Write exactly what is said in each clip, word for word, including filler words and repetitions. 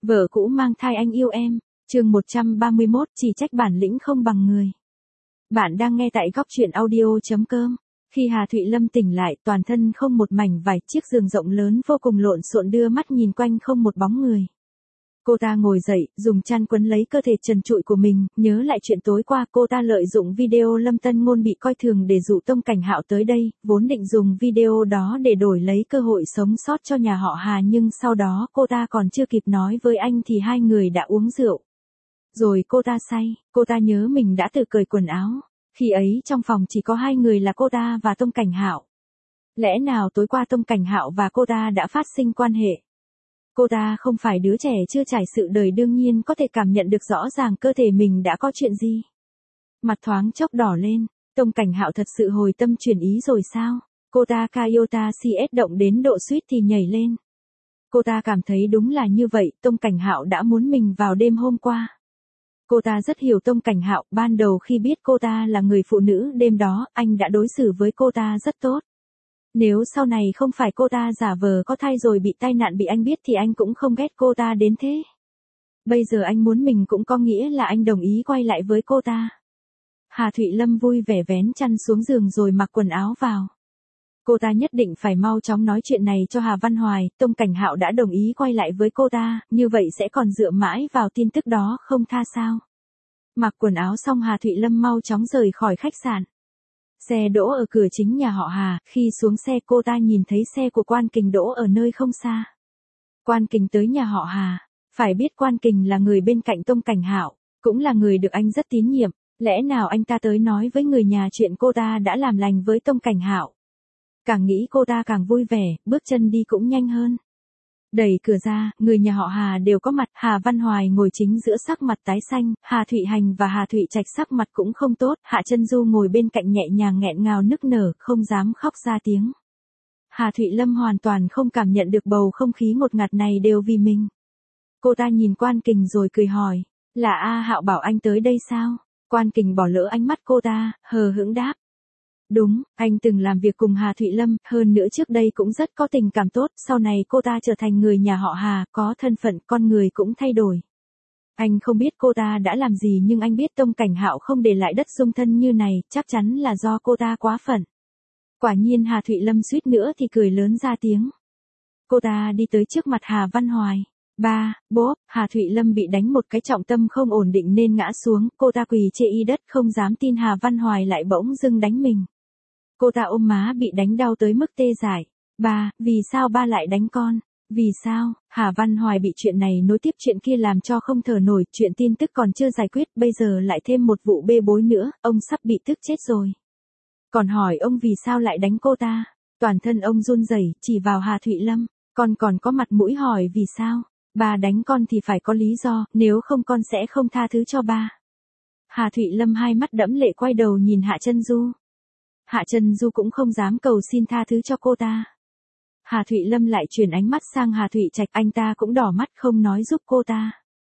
Vợ cũ mang thai anh yêu em, chương một trăm ba mươi mốt, chỉ trách bản lĩnh không bằng người. Bạn đang nghe tại góc truyện audio.com. Khi Hà Thụy Lâm tỉnh lại, toàn thân không một mảnh vải, chiếc giường rộng lớn vô cùng lộn xộn, đưa mắt nhìn quanh không một bóng người. Cô ta ngồi dậy, dùng chăn quấn lấy cơ thể trần trụi của mình, nhớ lại chuyện tối qua. Cô ta lợi dụng video Lâm Tân Ngôn bị coi thường để dụ Tông Cảnh Hạo tới đây, vốn định dùng video đó để đổi lấy cơ hội sống sót cho nhà họ Hà, nhưng sau đó cô ta còn chưa kịp nói với anh thì hai người đã uống rượu. Rồi cô ta say, cô ta nhớ mình đã tự cởi quần áo. Khi ấy trong phòng chỉ có hai người là cô ta và Tông Cảnh Hạo. Lẽ nào tối qua Tông Cảnh Hạo và cô ta đã phát sinh quan hệ? Cô ta không phải đứa trẻ chưa trải sự đời, đương nhiên có thể cảm nhận được rõ ràng cơ thể mình đã có chuyện gì. Mặt thoáng chốc đỏ lên, Tông Cảnh Hạo thật sự hồi tâm chuyển ý rồi sao? Cô ta Kayota xê ét động đến độ suýt thì nhảy lên. Cô ta cảm thấy đúng là như vậy, Tông Cảnh Hạo đã muốn mình vào đêm hôm qua. Cô ta rất hiểu Tông Cảnh Hạo, ban đầu khi biết cô ta là người phụ nữ đêm đó, anh đã đối xử với cô ta rất tốt. Nếu sau này không phải cô ta giả vờ có thai rồi bị tai nạn bị anh biết thì anh cũng không ghét cô ta đến thế. Bây giờ anh muốn mình cũng có nghĩa là anh đồng ý quay lại với cô ta. Hà Thụy Lâm vui vẻ vén chăn xuống giường rồi mặc quần áo vào. Cô ta nhất định phải mau chóng nói chuyện này cho Hà Văn Hoài. Tông Cảnh Hạo đã đồng ý quay lại với cô ta, như vậy sẽ còn dựa mãi vào tin tức đó không tha sao? Mặc quần áo xong Hà Thụy Lâm mau chóng rời khỏi khách sạn. Xe đỗ ở cửa chính nhà họ Hà, khi xuống xe cô ta nhìn thấy xe của Quan Kình đỗ ở nơi không xa. Quan Kình tới nhà họ Hà, phải biết Quan Kình là người bên cạnh Tông Cảnh Hạo, cũng là người được anh rất tín nhiệm, lẽ nào anh ta tới nói với người nhà chuyện cô ta đã làm lành với Tông Cảnh Hạo. Càng nghĩ cô ta càng vui vẻ, bước chân đi cũng nhanh hơn. Đẩy cửa ra, người nhà họ Hà đều có mặt. Hà Văn Hoài ngồi chính giữa sắc mặt tái xanh, Hà Thụy Hành và Hà Thụy Trạch sắc mặt cũng không tốt, Hạ Chân Du ngồi bên cạnh nhẹ nhàng nghẹn ngào nức nở, không dám khóc ra tiếng. Hà Thụy Lâm hoàn toàn không cảm nhận được bầu không khí ngột ngạt này đều vì mình. Cô ta nhìn Quan Kình rồi cười hỏi, là A Hạo bảo anh tới đây sao? Quan Kình bỏ lỡ ánh mắt cô ta, hờ hững đáp. Đúng, anh từng làm việc cùng Hà Thụy Lâm, hơn nữa trước đây cũng rất có tình cảm tốt, sau này cô ta trở thành người nhà họ Hà, có thân phận, con người cũng thay đổi. Anh không biết cô ta đã làm gì nhưng anh biết Tông Cảnh Hạo không để lại đất dung thân như này, chắc chắn là do cô ta quá phận. Quả nhiên Hà Thụy Lâm suýt nữa thì cười lớn ra tiếng. Cô ta đi tới trước mặt Hà Văn Hoài. Ba, bố, Hà Thụy Lâm bị đánh một cái trọng tâm không ổn định nên ngã xuống, cô ta quỳ chê y đất không dám tin Hà Văn Hoài lại bỗng dưng đánh mình. Cô ta ôm má bị đánh đau tới mức tê dại. Ba, vì sao ba lại đánh con? Vì sao? Hà Văn Hoài bị chuyện này nối tiếp chuyện kia làm cho không thở nổi, chuyện tin tức còn chưa giải quyết, bây giờ lại thêm một vụ bê bối nữa, ông sắp bị tức chết rồi. Còn hỏi ông vì sao lại đánh cô ta? Toàn thân ông run rẩy, chỉ vào Hà Thụy Lâm, con còn có mặt mũi hỏi vì sao? Ba đánh con thì phải có lý do, nếu không con sẽ không tha thứ cho ba. Hà Thụy Lâm hai mắt đẫm lệ quay đầu nhìn Hạ Chân Du. Hạ Chân Du cũng không dám cầu xin tha thứ cho cô ta. Hà Thụy Lâm lại chuyển ánh mắt sang Hà Thụy Trạch, anh ta cũng đỏ mắt không nói giúp cô ta.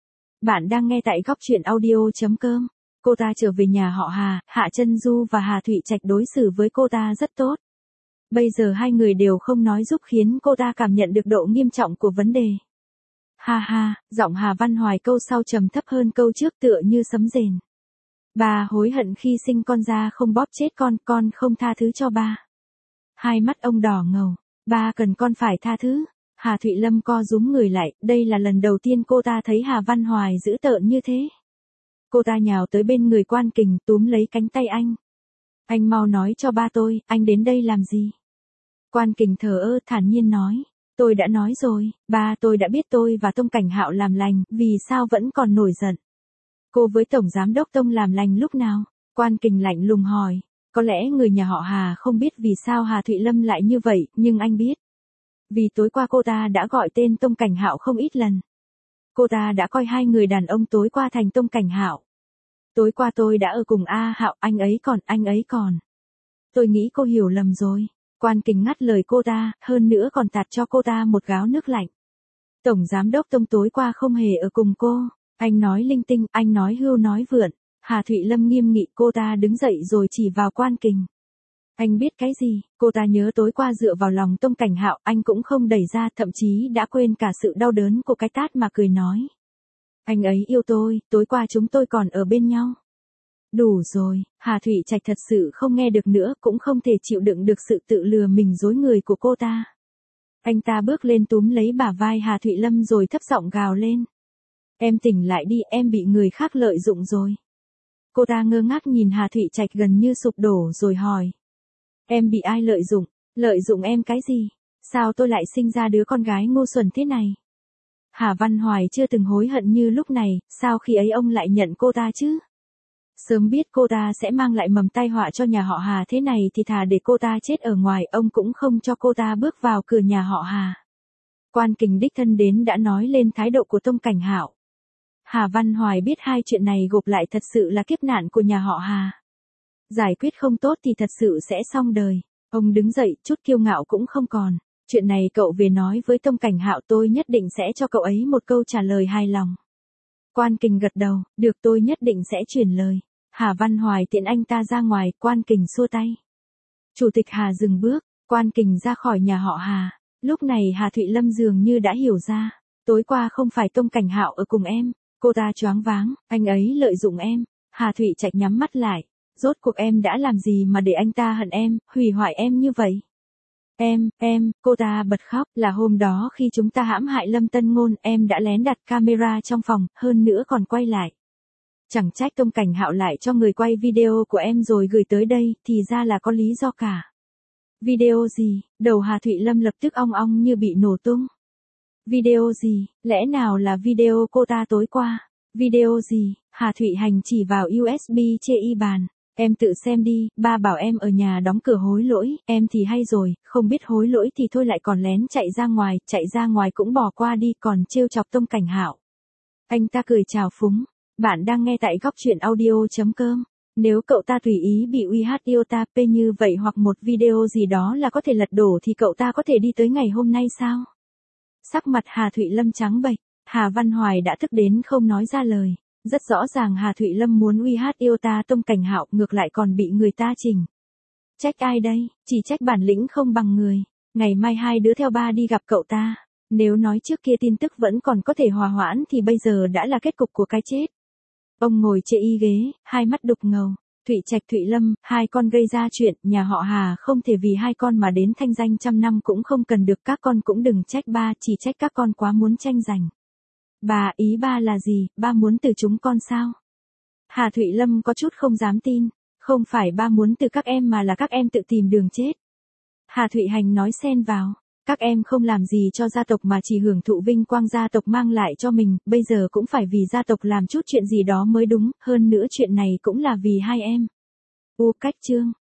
Bạn đang nghe tại góc truyện audio.com. Cô ta trở về nhà họ Hà, Hạ Chân Du và Hà Thụy Trạch đối xử với cô ta rất tốt. Bây giờ hai người đều không nói giúp khiến cô ta cảm nhận được độ nghiêm trọng của vấn đề. Ha ha, giọng Hà Văn Hoài câu sau trầm thấp hơn câu trước tựa như sấm rền. Ba hối hận khi sinh con ra không bóp chết con, con không tha thứ cho ba. Hai mắt ông đỏ ngầu, ba cần con phải tha thứ. Hà Thụy Lâm co rúm người lại, đây là lần đầu tiên cô ta thấy Hà Văn Hoài dữ tợn như thế. Cô ta nhào tới bên người Quan Kình túm lấy cánh tay anh. Anh mau nói cho ba tôi, anh đến đây làm gì? Quan Kình thờ ơ thản nhiên nói. Tôi đã nói rồi, ba tôi đã biết tôi và Tông Cảnh Hạo làm lành, vì sao vẫn còn nổi giận? Cô với Tổng Giám đốc Tông làm lành lúc nào? Quan Kình lạnh lùng hỏi. Có lẽ người nhà họ Hà không biết vì sao Hà Thụy Lâm lại như vậy, nhưng anh biết. Vì tối qua cô ta đã gọi tên Tông Cảnh Hạo không ít lần. Cô ta đã coi hai người đàn ông tối qua thành Tông Cảnh Hạo. Tối qua tôi đã ở cùng A Hạo, anh ấy còn, anh ấy còn. Tôi nghĩ cô hiểu lầm rồi. Quan Kình ngắt lời cô ta, hơn nữa còn tạt cho cô ta một gáo nước lạnh. Tổng Giám đốc Tông tối qua không hề ở cùng cô. Anh nói linh tinh, anh nói hưu nói vượn. Hà Thụy Lâm nghiêm nghị, cô ta đứng dậy rồi chỉ vào Quan Kình. Anh biết cái gì? Cô ta nhớ tối qua dựa vào lòng Tông Cảnh Hạo, anh cũng không đẩy ra, thậm chí đã quên cả sự đau đớn của cái tát mà cười nói. Anh ấy yêu tôi, tối qua chúng tôi còn ở bên nhau. Đủ rồi, Hà Thụy Trạch thật sự không nghe được nữa, cũng không thể chịu đựng được sự tự lừa mình dối người của cô ta. Anh ta bước lên túm lấy bả vai Hà Thụy Lâm rồi thấp giọng gào lên. Em tỉnh lại đi, em bị người khác lợi dụng rồi. Cô ta ngơ ngác nhìn Hà Thụy Trạch gần như sụp đổ rồi hỏi. Em bị ai lợi dụng? Lợi dụng em cái gì? Sao tôi lại sinh ra đứa con gái ngu xuẩn thế này? Hà Văn Hoài chưa từng hối hận như lúc này, sao khi ấy ông lại nhận cô ta chứ? Sớm biết cô ta sẽ mang lại mầm tai họa cho nhà họ Hà thế này thì thà để cô ta chết ở ngoài, ông cũng không cho cô ta bước vào cửa nhà họ Hà. Quan Kình đích thân đến đã nói lên thái độ của Tông Cảnh Hạo. Hà Văn Hoài biết hai chuyện này gộp lại thật sự là kiếp nạn của nhà họ Hà. Giải quyết không tốt thì thật sự sẽ xong đời. Ông đứng dậy, chút kiêu ngạo cũng không còn. Chuyện này cậu về nói với Tông Cảnh Hạo, tôi nhất định sẽ cho cậu ấy một câu trả lời hài lòng. Quan Kình gật đầu, được, tôi nhất định sẽ truyền lời. Hà Văn Hoài tiện anh ta ra ngoài, Quan Kình xua tay. Chủ tịch Hà dừng bước, Quan Kình ra khỏi nhà họ Hà. Lúc này Hà Thụy Lâm dường như đã hiểu ra. Tối qua không phải Tông Cảnh Hạo ở cùng em. Cô ta choáng váng, anh ấy lợi dụng em. Hà Thụy Trạch nhắm mắt lại. Rốt cuộc em đã làm gì mà để anh ta hận em, hủy hoại em như vậy? Em, em, cô ta bật khóc, là hôm đó khi chúng ta hãm hại Lâm Tân Ngôn, em đã lén đặt camera trong phòng, hơn nữa còn quay lại. Chẳng trách Tông Cảnh Hạo lại cho người quay video của em rồi gửi tới đây, thì ra là có lý do cả. Video gì? Đầu Hà Thụy Lâm lập tức ong ong như bị nổ tung. Video gì? Lẽ nào là video cô ta tối qua? Video gì? Hà Thụy Hành chỉ vào u ét bê chê y bàn. Em tự xem đi, ba bảo em ở nhà đóng cửa hối lỗi, em thì hay rồi, không biết hối lỗi thì thôi lại còn lén chạy ra ngoài, chạy ra ngoài cũng bỏ qua đi, còn trêu chọc Tông Cảnh Hạo. Anh ta cười chào phúng. Bạn đang nghe tại góc truyện audio chấm com. Nếu cậu ta tùy ý bị u hát iota pê như vậy hoặc một video gì đó là có thể lật đổ thì cậu ta có thể đi tới ngày hôm nay sao? Sắc mặt Hà Thụy Lâm trắng bệch, Hà Văn Hoài đã tức đến không nói ra lời. Rất rõ ràng Hà Thụy Lâm muốn u hát iota Tông Cảnh Hạo, ngược lại còn bị người ta chỉnh. Trách ai đây? Chỉ trách bản lĩnh không bằng người. Ngày mai hai đứa theo ba đi gặp cậu ta. Nếu nói trước kia tin tức vẫn còn có thể hòa hoãn thì bây giờ đã là kết cục của cái chết. Ông ngồi chê y ghế, hai mắt đục ngầu. Thụy Trạch Thụy Lâm, hai con gây ra chuyện, nhà họ Hà không thể vì hai con mà đến thanh danh trăm năm cũng không cần được, các con cũng đừng trách ba, chỉ trách các con quá muốn tranh giành. Bà, ý ba là gì, ba muốn từ chúng con sao? Hà Thụy Lâm có chút không dám tin, không phải ba muốn từ các em mà là các em tự tìm đường chết. Hà Thụy Hành nói xen vào, các em không làm gì cho gia tộc mà chỉ hưởng thụ vinh quang gia tộc mang lại cho mình, bây giờ cũng phải vì gia tộc làm chút chuyện gì đó mới đúng, hơn nữa chuyện này cũng là vì hai em. U cách chương.